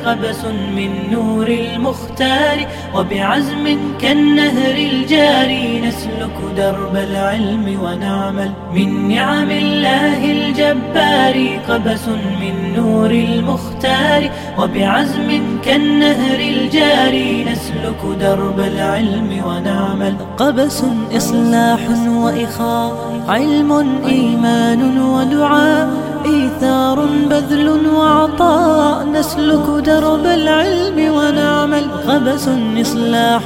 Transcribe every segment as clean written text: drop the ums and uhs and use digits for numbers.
قبس من نور المختار، وبعزم كالنهر الجاري نسلك درب العلم ونعمل. من نعم الله الجبار قبس من نور المختار، وبعزم كالنهر الجاري نسلك درب العلم ونعمل. قبس إصلاح وإخاء، علم إيمان ودعاء، إيثار بذل وعطاء نسلك درب العلم ونعمل. قبس إصلاح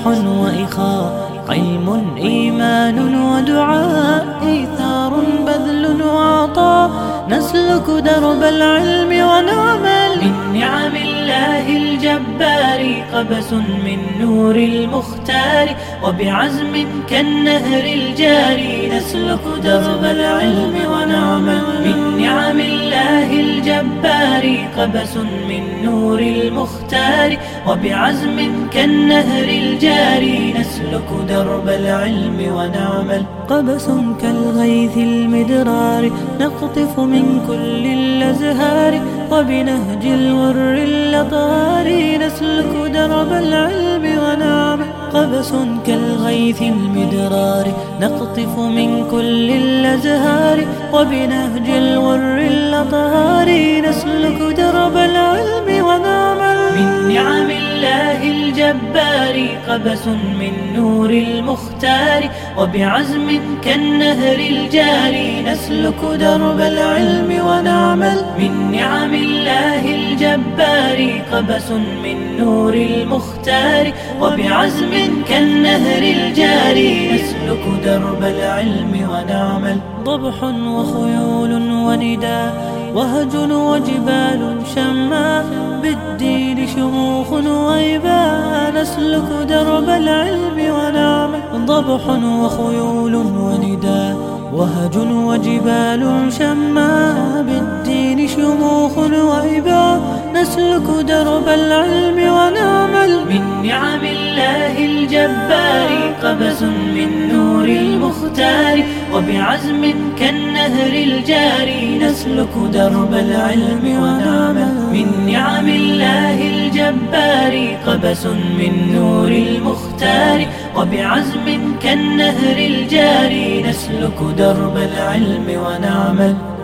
وإخاء، علم إيمان ودعاء، إيثار بذل وعطاء نسلك درب العلم ونعمل. من نعم الله الجبار قبس من نور المختار، وبعزم كالنهر الجاري نسلك درب العلم ونعمل. من نعم الله الجبار قبس من نور المختار، وبعزم كالنهر الجاري نسلك درب العلم ونعمل. قبس كالغيث المدرار نقطف من كل الأزهار، وبنهج الور اللطار نسلك درب العلم ونعمل. قبس كالغيث المدرار نقطف من كل الأزهار، وبنهج الور اللطار نسلك درب العلم ونعمل. من نعم الله الجبار قبس من نور المختار، وبعزم كالنهر الجاري نسلك درب العلم ونعمل. من نعم الله الجبار قبس من نور المختار، وبعزم كالنهر الجاري نسلك درب العلم ونعمل. ضبح وخيول ونداء، وهج وجبال شماء، بالدين شموخ وإباء نسلك درب العلم ونعمل. ضبح وخيول ونداء، وهج وجبال شماء، بالدين شموخ وإباء نسلك درب العلم ونعمل. من نعم الله الجبار قبس من نور المختار، وبعزم كالنهر الجاري نسلك درب العلم ونعمل. من نعم الله الجبار قبس من نور المختار، وبعزم كالنهر الجاري نسلك درب العلم ونعمل.